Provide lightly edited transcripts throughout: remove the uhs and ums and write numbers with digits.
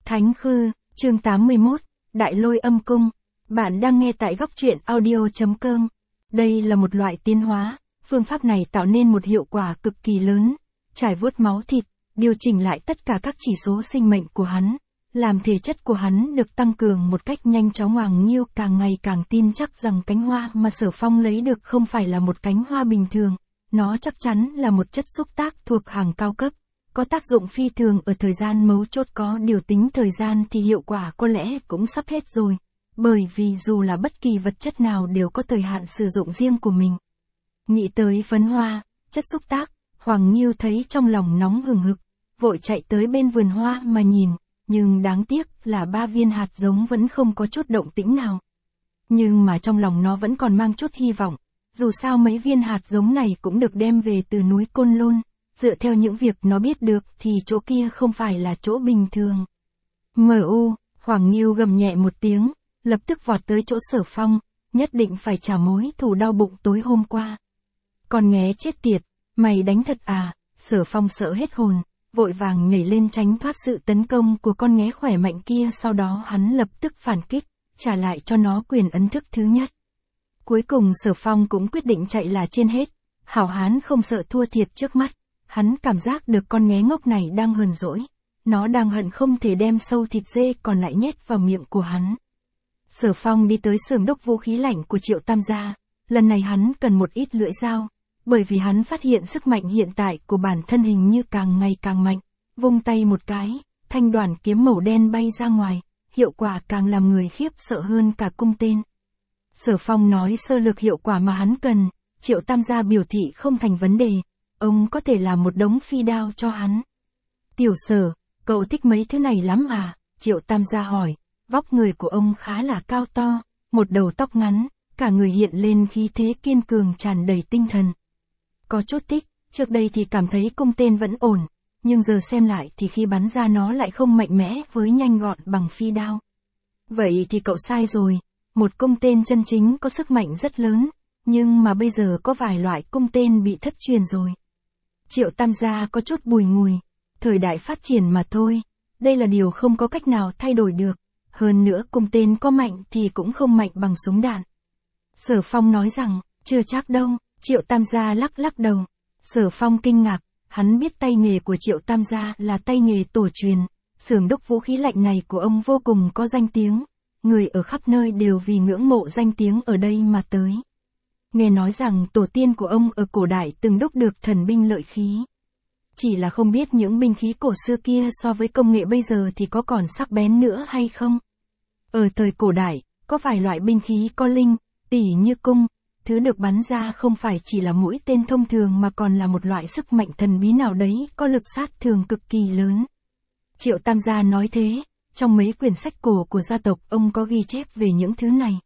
Thánh Khư, chương 81, Đại Lôi Âm Cung. Bạn đang nghe tại góc truyện audio.com. Đây là một loại tiến hóa, phương pháp này tạo nên một hiệu quả cực kỳ lớn, trải vuốt máu thịt, điều chỉnh lại tất cả các chỉ số sinh mệnh của hắn, làm thể chất của hắn được tăng cường một cách nhanh chóng. Hoàng Nghiêu càng ngày càng tin chắc rằng cánh hoa mà Sở Phong lấy được không phải là một cánh hoa bình thường, nó chắc chắn là một chất xúc tác thuộc hàng cao cấp, có tác dụng phi thường ở thời gian mấu chốt. Có điều tính thời gian thì hiệu quả có lẽ cũng sắp hết rồi, bởi vì dù là bất kỳ vật chất nào đều có thời hạn sử dụng riêng của mình. Nghĩ tới phấn hoa, chất xúc tác, Hoàng Nghiêu thấy trong lòng nóng hừng hực, vội chạy tới bên vườn hoa mà nhìn, nhưng đáng tiếc là 3 viên hạt giống vẫn không có chút động tĩnh nào. Nhưng mà trong lòng nó vẫn còn mang chút hy vọng, dù sao mấy viên hạt giống này cũng được đem về từ núi Côn Lôn, dựa theo những việc nó biết được thì chỗ kia không phải là chỗ bình thường. Hoàng Nghiêu gầm nhẹ một tiếng, lập tức vọt tới chỗ Sở Phong, nhất định phải trả mối thù đau bụng tối hôm qua. Con nghé chết tiệt, mày đánh thật à? Sở Phong sợ hết hồn, vội vàng nhảy lên tránh thoát sự tấn công của con nghé khỏe mạnh kia, sau đó hắn lập tức phản kích, trả lại cho nó quyền ấn thức thứ nhất. Cuối cùng Sở Phong cũng quyết định chạy là trên hết, hảo hán không sợ thua thiệt trước mắt, hắn cảm giác được con nghé ngốc này đang hờn dỗi, nó đang hận không thể đem sâu thịt dê còn lại nhét vào miệng của hắn. Sở Phong đi tới xưởng đúc vũ khí lạnh của Triệu Tam gia, lần này hắn cần một ít lưỡi dao, bởi vì hắn phát hiện sức mạnh hiện tại của bản thân hình như càng ngày càng mạnh, vung tay một cái, thanh đoàn kiếm màu đen bay ra ngoài, hiệu quả càng làm người khiếp sợ hơn cả cung tên. Sở Phong nói sơ lược hiệu quả mà hắn cần, Triệu Tam gia biểu thị không thành vấn đề, ông có thể làm một đống phi đao cho hắn. Tiểu Sở, cậu thích mấy thứ này lắm à? Triệu Tam gia hỏi, vóc người của ông khá là cao to, một đầu tóc ngắn, cả người hiện lên khí thế kiên cường tràn đầy tinh thần. Có chút thích, trước đây thì cảm thấy cung tên vẫn ổn, nhưng giờ xem lại thì khi bắn ra nó lại không mạnh mẽ với nhanh gọn bằng phi đao. Vậy thì cậu sai rồi, một cung tên chân chính có sức mạnh rất lớn, nhưng mà bây giờ có vài loại cung tên bị thất truyền rồi. Triệu Tam gia có chút bùi ngùi, thời đại phát triển mà thôi, đây là điều không có cách nào thay đổi được, hơn nữa cung tên có mạnh thì cũng không mạnh bằng súng đạn. Sở Phong nói rằng, chưa chắc đâu. Triệu Tam gia lắc lắc đầu. Sở Phong kinh ngạc, hắn biết tay nghề của Triệu Tam gia là tay nghề tổ truyền, xưởng đúc vũ khí lạnh này của ông vô cùng có danh tiếng, người ở khắp nơi đều vì ngưỡng mộ danh tiếng ở đây mà tới. Nghe nói rằng tổ tiên của ông ở cổ đại từng đúc được thần binh lợi khí. Chỉ là không biết những binh khí cổ xưa kia so với công nghệ bây giờ thì có còn sắc bén nữa hay không. Ở thời cổ đại, có vài loại binh khí có linh, tỉ như cung. Thứ được bắn ra không phải chỉ là mũi tên thông thường mà còn là một loại sức mạnh thần bí nào đấy có lực sát thương cực kỳ lớn. Triệu Tam gia nói thế, trong mấy quyển sách cổ của gia tộc ông có ghi chép về những thứ này.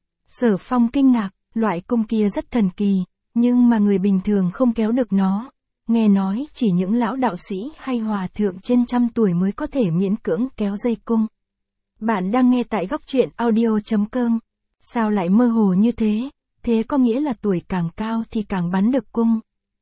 Sở Phong kinh ngạc, loại cung kia rất thần kỳ, nhưng mà người bình thường không kéo được nó. Nghe nói chỉ những lão đạo sĩ hay hòa thượng trên 100 tuổi mới có thể miễn cưỡng kéo dây cung. Bạn đang nghe tại góc truyện audio.com. Sao lại mơ hồ như thế? Thế có nghĩa là tuổi càng cao thì càng bắn được cung.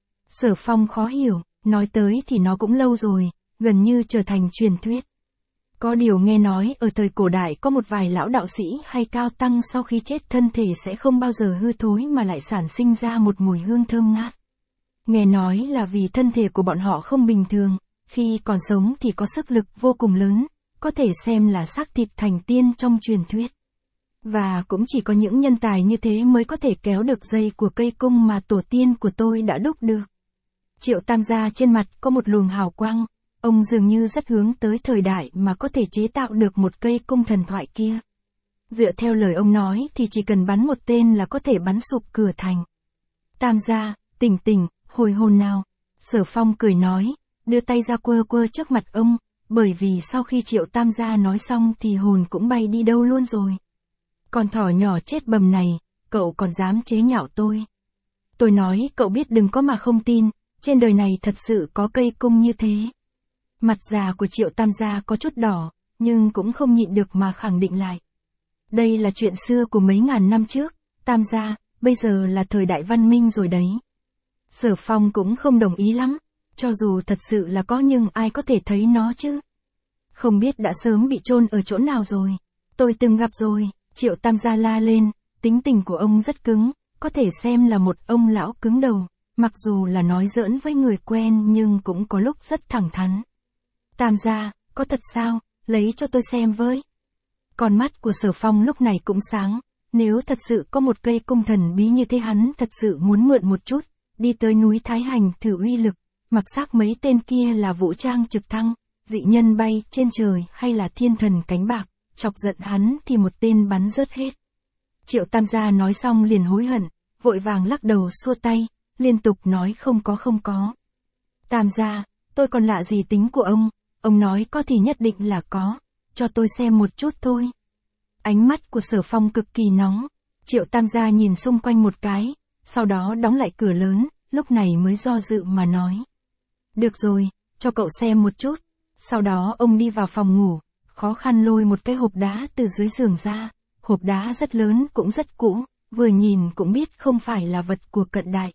Sở Phong khó hiểu, nói tới thì nó cũng lâu rồi, gần như trở thành truyền thuyết. Có điều nghe nói ở thời cổ đại có một vài lão đạo sĩ hay cao tăng sau khi chết thân thể sẽ không bao giờ hư thối mà lại sản sinh ra một mùi hương thơm ngát. Nghe nói là vì thân thể của bọn họ không bình thường, khi còn sống thì có sức lực vô cùng lớn, có thể xem là xác thịt thành tiên trong truyền thuyết. Và cũng chỉ có những nhân tài như thế mới có thể kéo được dây của cây cung mà tổ tiên của tôi đã đúc được. Triệu Tam gia trên mặt có một luồng hào quang, ông dường như rất hướng tới thời đại mà có thể chế tạo được một cây cung thần thoại kia. Dựa theo lời ông nói thì chỉ cần bắn một tên là có thể bắn sụp cửa thành. Tam gia, tỉnh, hồi hồn nào. Sở Phong cười nói, đưa tay ra quơ quơ trước mặt ông, bởi vì sau khi Triệu Tam gia nói xong thì hồn cũng bay đi đâu luôn rồi. Con thỏ nhỏ chết bầm này, cậu còn dám chế nhạo tôi. Tôi nói cậu biết đừng có mà không tin, trên đời này thật sự có cây cung như thế. Mặt già của Triệu Tam gia có chút đỏ, nhưng cũng không nhịn được mà khẳng định lại. Đây là chuyện xưa của mấy ngàn năm trước, Tam gia, bây giờ là thời đại văn minh rồi đấy. Sở Phong cũng không đồng ý lắm, cho dù thật sự là có nhưng ai có thể thấy nó chứ. Không biết đã sớm bị chôn ở chỗ nào rồi. Tôi từng gặp rồi, Triệu Tam gia la lên, tính tình của ông rất cứng, có thể xem là một ông lão cứng đầu, mặc dù là nói giỡn với người quen nhưng cũng có lúc rất thẳng thắn. Tam gia, có thật sao, lấy cho tôi xem với. Con mắt của Sở Phong lúc này cũng sáng, nếu thật sự có một cây cung thần bí như thế hắn thật sự muốn mượn một chút, đi tới núi Thái Hành thử uy lực, mặc xác mấy tên kia là vũ trang trực thăng, dị nhân bay trên trời hay là thiên thần cánh bạc, chọc giận hắn thì một tên bắn rớt hết. Triệu Tam gia nói xong liền hối hận, vội vàng lắc đầu xua tay, liên tục nói không có. Tam gia, tôi còn lạ gì tính của ông nói có thì nhất định là có, cho tôi xem một chút thôi. Ánh mắt của Sở Phong cực kỳ nóng, Triệu Tam gia nhìn xung quanh một cái, sau đó đóng lại cửa lớn, lúc này mới do dự mà nói. Được rồi, cho cậu xem một chút. Sau đó ông đi vào phòng ngủ, khó khăn lôi một cái hộp đá từ dưới giường ra, hộp đá rất lớn cũng rất cũ, vừa nhìn cũng biết không phải là vật của cận đại.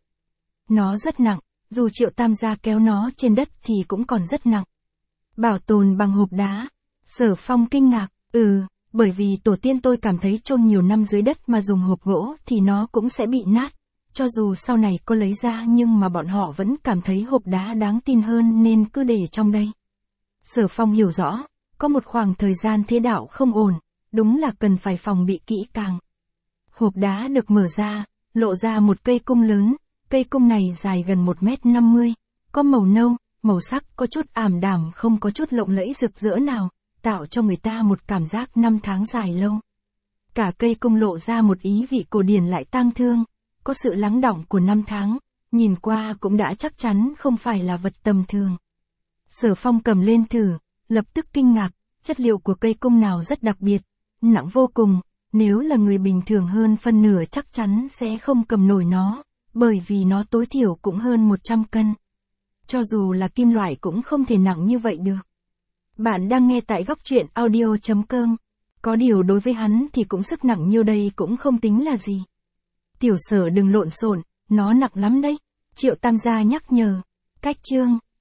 Nó rất nặng, dù Triệu Tam gia kéo nó trên đất thì cũng còn rất nặng. Bảo tồn bằng hộp đá. Sở Phong kinh ngạc, bởi vì tổ tiên tôi cảm thấy chôn nhiều năm dưới đất mà dùng hộp gỗ thì nó cũng sẽ bị nát. Cho dù sau này có lấy ra nhưng mà bọn họ vẫn cảm thấy hộp đá đáng tin hơn nên cứ để trong đây. Sở Phong hiểu rõ, có một khoảng thời gian thế đạo không ổn, đúng là cần phải phòng bị kỹ càng. Hộp đá được mở ra, lộ ra một cây cung lớn, cây cung này dài gần 1m50, có màu nâu, màu sắc có chút ảm đạm không có chút lộng lẫy rực rỡ nào, tạo cho người ta một cảm giác năm tháng dài lâu. Cả cây cung lộ ra một ý vị cổ điển lại tang thương, có sự lắng đọng của năm tháng, nhìn qua cũng đã chắc chắn không phải là vật tầm thường. Sở Phong cầm lên thử, lập tức kinh ngạc, chất liệu của cây cung nào rất đặc biệt, nặng vô cùng, nếu là người bình thường hơn phân nửa chắc chắn sẽ không cầm nổi nó, bởi vì nó tối thiểu cũng hơn 100 cân. Cho dù là kim loại cũng không thể nặng như vậy được. Bạn đang nghe tại góc truyện audio.com. Có điều đối với hắn thì cũng sức nặng nhiêu đây cũng không tính là gì. Tiểu Sở đừng lộn xộn, nó nặng lắm đấy. Triệu Tam gia nhắc nhở. Cách chương